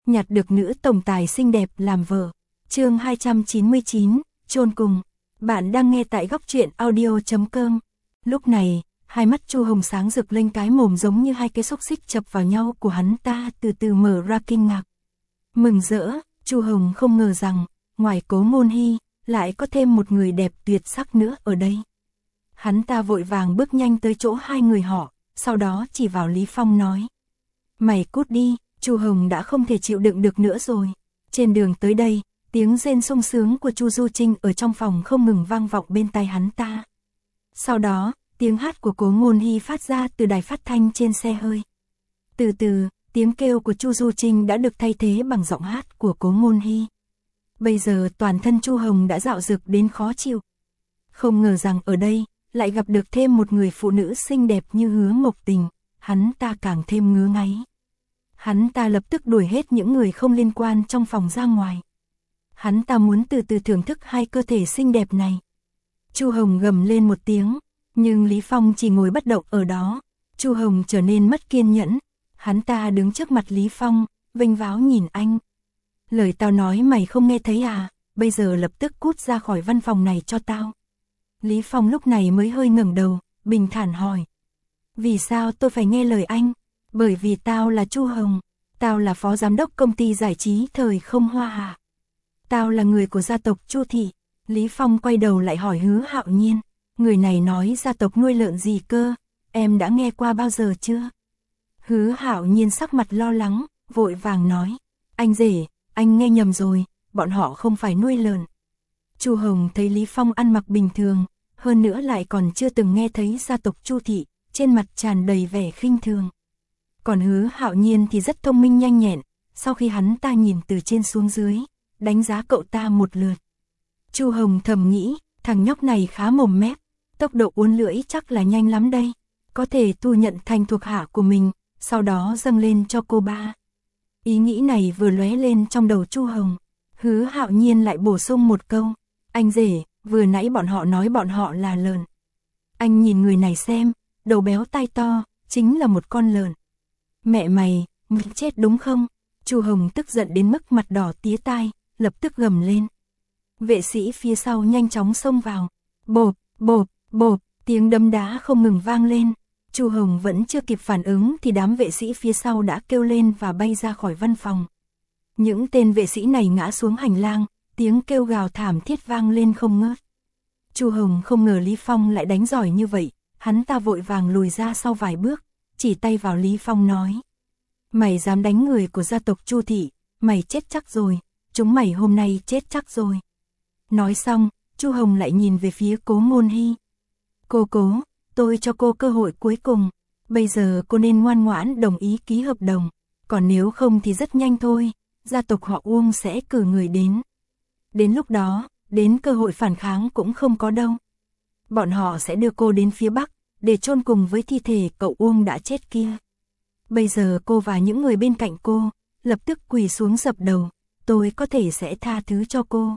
nhặt được nữ tổng tài xinh đẹp làm vợ. Chương 299, chôn cùng. Bạn đang nghe tại góc truyện audio.com. Lúc này, hai mắt Chu Hồng sáng rực lên, cái mồm giống như hai cái xúc xích chập vào nhau của hắn ta từ từ mở ra kinh ngạc. Mừng rỡ, Chu Hồng không ngờ rằng, ngoài Cố Ngôn Hy, lại có thêm một người đẹp tuyệt sắc nữa ở đây. Hắn ta vội vàng bước nhanh tới chỗ hai người họ, sau đó chỉ vào Lý Phong nói. Mày cút đi, Chu Hồng đã không thể chịu đựng được nữa rồi. Trên đường tới đây, tiếng rên sung sướng của Chu Du Trinh ở trong phòng không ngừng vang vọng bên tai hắn ta. Sau đó, tiếng hát của Cố Ngôn Hy phát ra từ đài phát thanh trên xe hơi. Từ từ, tiếng kêu của Chu Du Trinh đã được thay thế bằng giọng hát của Cố Ngôn Hy. Bây giờ toàn thân Chu Hồng đã dạo dực đến khó chịu. Không ngờ rằng ở đây, lại gặp được thêm một người phụ nữ xinh đẹp như Hứa Mộc Tình, hắn ta càng thêm ngứa ngáy. Hắn ta lập tức đuổi hết những người không liên quan trong phòng ra ngoài. Hắn ta muốn từ từ thưởng thức hai cơ thể xinh đẹp này. Chu Hồng gầm lên một tiếng, nhưng Lý Phong chỉ ngồi bất động ở đó. Chu Hồng trở nên mất kiên nhẫn, hắn ta đứng trước mặt Lý Phong, vênh váo nhìn anh. Lời tao nói mày không nghe thấy à, bây giờ lập tức cút ra khỏi văn phòng này cho tao. Lý Phong lúc này mới hơi ngẩng đầu, bình thản hỏi. Vì sao tôi phải nghe lời anh? Bởi vì tao là Chu Hồng, tao là phó giám đốc công ty giải trí Thời Không Hoa Hạ. Tao là người của gia tộc Chu thị. Lý Phong quay đầu lại hỏi Hứa Hạo Nhiên. Người này nói gia tộc nuôi lợn gì cơ, em đã nghe qua bao giờ chưa? Hứa Hạo Nhiên sắc mặt lo lắng, vội vàng nói. Anh rể, anh nghe nhầm rồi, bọn họ không phải nuôi lợn. Chu Hồng thấy Lý Phong ăn mặc bình thường, hơn nữa lại còn chưa từng nghe thấy gia tộc Chu thị, trên mặt tràn đầy vẻ khinh thường. Còn Hứa Hạo Nhiên thì rất thông minh nhanh nhẹn, sau khi hắn ta nhìn từ trên xuống dưới, đánh giá cậu ta một lượt. Chu Hồng thầm nghĩ, thằng nhóc này khá mồm mép, tốc độ uốn lưỡi chắc là nhanh lắm đây, có thể thu nhận thành thuộc hạ của mình, sau đó dâng lên cho cô ba. Ý nghĩ này vừa lóe lên trong đầu Chu Hồng, Hứa Hạo Nhiên lại bổ sung một câu, anh rể, vừa nãy bọn họ nói bọn họ là lợn. Anh nhìn người này xem, đầu béo tai to, chính là một con lợn. Mẹ mày, mình chết đúng không? Chu Hồng tức giận đến mức mặt đỏ tía tai, lập tức gầm lên. Vệ sĩ phía sau nhanh chóng xông vào. Bộp, bộp, bộp, tiếng đấm đá không ngừng vang lên. Chu Hồng vẫn chưa kịp phản ứng thì đám vệ sĩ phía sau đã kêu lên và bay ra khỏi văn phòng. Những tên vệ sĩ này ngã xuống hành lang, tiếng kêu gào thảm thiết vang lên không ngớt. Chu Hồng không ngờ Lý Phong lại đánh giỏi như vậy, hắn ta vội vàng lùi ra sau vài bước, chỉ tay vào Lý Phong nói. Mày dám đánh người của gia tộc Chu thị, mày chết chắc rồi, chúng mày hôm nay chết chắc rồi. Nói xong, Chu Hồng lại nhìn về phía Cố Ngôn Hy. Cố, tôi cho cô cơ hội cuối cùng, bây giờ cô nên ngoan ngoãn đồng ý ký hợp đồng, còn nếu không thì rất nhanh thôi, gia tộc họ Uông sẽ cử người đến. Đến lúc đó, đến cơ hội phản kháng cũng không có đâu. Bọn họ sẽ đưa cô đến phía Bắc, để chôn cùng với thi thể cậu Uông đã chết kia. Bây giờ cô và những người bên cạnh cô, lập tức quỳ xuống dập đầu, tôi có thể sẽ tha thứ cho cô.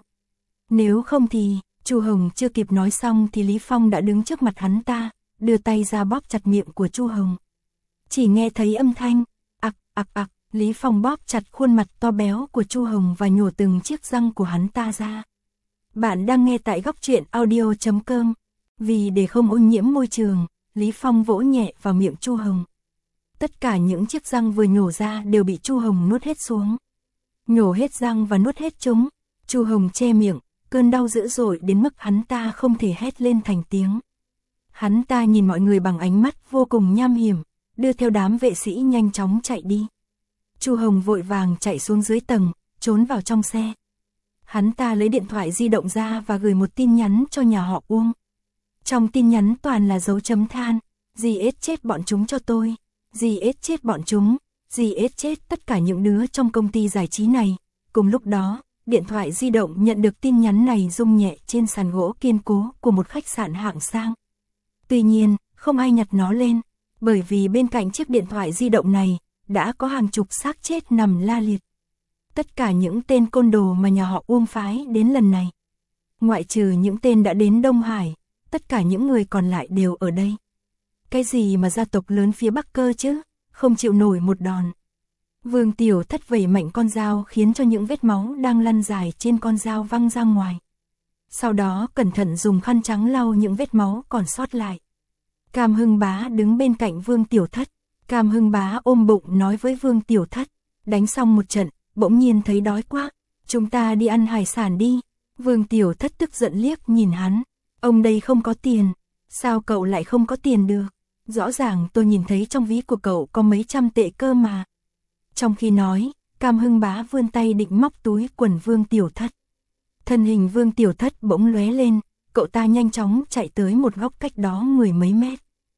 Nếu không thì, Chu Hồng chưa kịp nói xong thì Lý Phong đã đứng trước mặt hắn ta, đưa tay ra bóp chặt miệng của Chu Hồng. Chỉ nghe thấy âm thanh, ặc ặc ặc, Lý Phong bóp chặt khuôn mặt to béo của Chu Hồng và nhổ từng chiếc răng của hắn ta ra. Bạn đang nghe tại góc truyện audio.com. Vì để không ô nhiễm môi trường, Lý Phong vỗ nhẹ vào miệng Chu Hồng. Tất cả những chiếc răng vừa nhổ ra đều bị Chu Hồng nuốt hết xuống. Nhổ hết răng và nuốt hết chúng, Chu Hồng che miệng, cơn đau dữ dội đến mức hắn ta không thể hét lên thành tiếng. Hắn ta nhìn mọi người bằng ánh mắt vô cùng nham hiểm, đưa theo đám vệ sĩ nhanh chóng chạy đi. Chu Hồng vội vàng chạy xuống dưới tầng, trốn vào trong xe. Hắn ta lấy điện thoại di động ra và gửi một tin nhắn cho nhà họ Uông. Trong tin nhắn toàn là dấu chấm than, GS chết bọn chúng cho tôi, GS chết bọn chúng, GS chết tất cả những đứa trong công ty giải trí này. Cùng lúc đó, điện thoại di động nhận được tin nhắn này rung nhẹ trên sàn gỗ kiên cố của một khách sạn hạng sang. Tuy nhiên, không ai nhặt nó lên, bởi vì bên cạnh chiếc điện thoại di động này, đã có hàng chục xác chết nằm la liệt. Tất cả những tên côn đồ mà nhà họ Uông phái đến lần này. Ngoại trừ những tên đã đến Đông Hải, tất cả những người còn lại đều ở đây. Cái gì mà gia tộc lớn phía Bắc cơ chứ, không chịu nổi một đòn. Vương Tiểu Thất vẩy mạnh con dao khiến cho những vết máu đang lăn dài trên con dao văng ra ngoài. Sau đó cẩn thận dùng khăn trắng lau những vết máu còn sót lại. Cam Hưng Bá đứng bên cạnh Vương Tiểu Thất. Cam Hưng Bá ôm bụng nói với Vương Tiểu Thất, đánh xong một trận, bỗng nhiên thấy đói quá, chúng ta đi ăn hải sản đi. Vương Tiểu Thất tức giận liếc nhìn hắn, ông đây không có tiền, sao cậu lại không có tiền được? Rõ ràng tôi nhìn thấy trong ví của cậu có mấy trăm tệ cơ mà. Trong khi nói, Cam Hưng Bá vươn tay định móc túi quần Vương Tiểu Thất. Thân hình Vương Tiểu Thất bỗng lóe lên, cậu ta nhanh chóng chạy tới một góc cách đó mười mấy mét.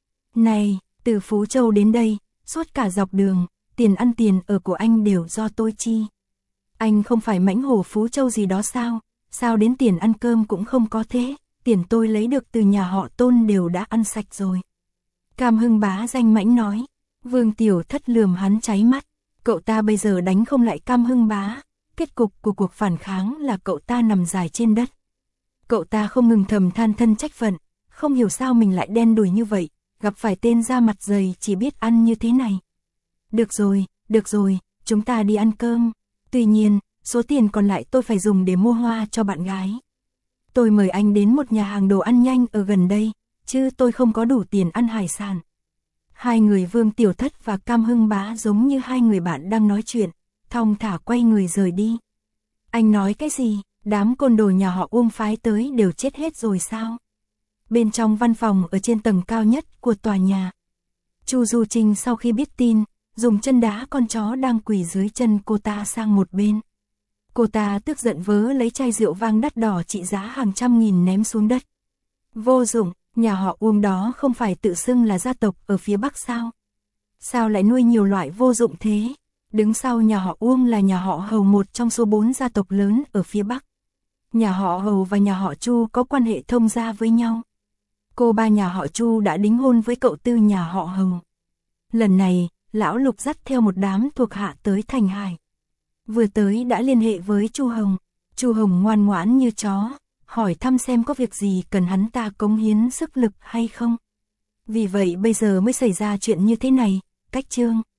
Này, từ Phú Châu đến đây, suốt cả dọc đường, tiền ăn tiền ở của anh đều do tôi chi. Anh không phải mãnh hổ Phú Châu gì đó sao? Sao đến tiền ăn cơm cũng không có thế? Tiền tôi lấy được từ nhà họ Tôn đều đã ăn sạch rồi. Cam Hưng Bá danh mãnh nói. Vương Tiểu Thất lườm hắn cháy mắt. Cậu ta bây giờ đánh không lại Cam Hưng Bá. Kết cục của cuộc phản kháng là cậu ta nằm dài trên đất. Cậu ta không ngừng thầm than thân trách phận. Không hiểu sao mình lại đen đủi như vậy. Gặp phải tên da mặt dày chỉ biết ăn như thế này. Được rồi, chúng ta đi ăn cơm. Tuy nhiên, số tiền còn lại tôi phải dùng để mua hoa cho bạn gái. Tôi mời anh đến một nhà hàng đồ ăn nhanh ở gần đây, chứ tôi không có đủ tiền ăn hải sản. Hai người Vương Tiểu Thất và Cam Hưng Bá giống như hai người bạn đang nói chuyện, thong thả quay người rời đi. Anh nói cái gì? Đám côn đồ nhà họ Uông phái tới đều chết hết rồi sao? Bên trong văn phòng ở trên tầng cao nhất của tòa nhà, Chu Du Trinh sau khi biết tin, dùng chân đá con chó đang quỳ dưới chân cô ta sang một bên. Cô ta tức giận vớ lấy chai rượu vang đắt đỏ trị giá hàng trăm nghìn ném xuống đất. Vô dụng, nhà họ Uông đó không phải tự xưng là gia tộc ở phía Bắc sao? Sao lại nuôi nhiều loại vô dụng thế? Đứng sau nhà họ Uông là nhà họ Hầu, một trong số 4 gia tộc lớn ở phía Bắc. Nhà họ Hầu và nhà họ Chu có quan hệ thông gia với nhau. Cô ba nhà họ Chu đã đính hôn với cậu tư nhà họ Hầu. Lần này, lão Lục dắt theo một đám thuộc hạ tới Thành Hải. Vừa tới đã liên hệ với Chu Hồng. Chu Hồng ngoan ngoãn như chó, hỏi thăm xem có việc gì cần hắn ta cống hiến sức lực hay không. Vì vậy bây giờ mới xảy ra chuyện như thế này. Cách chương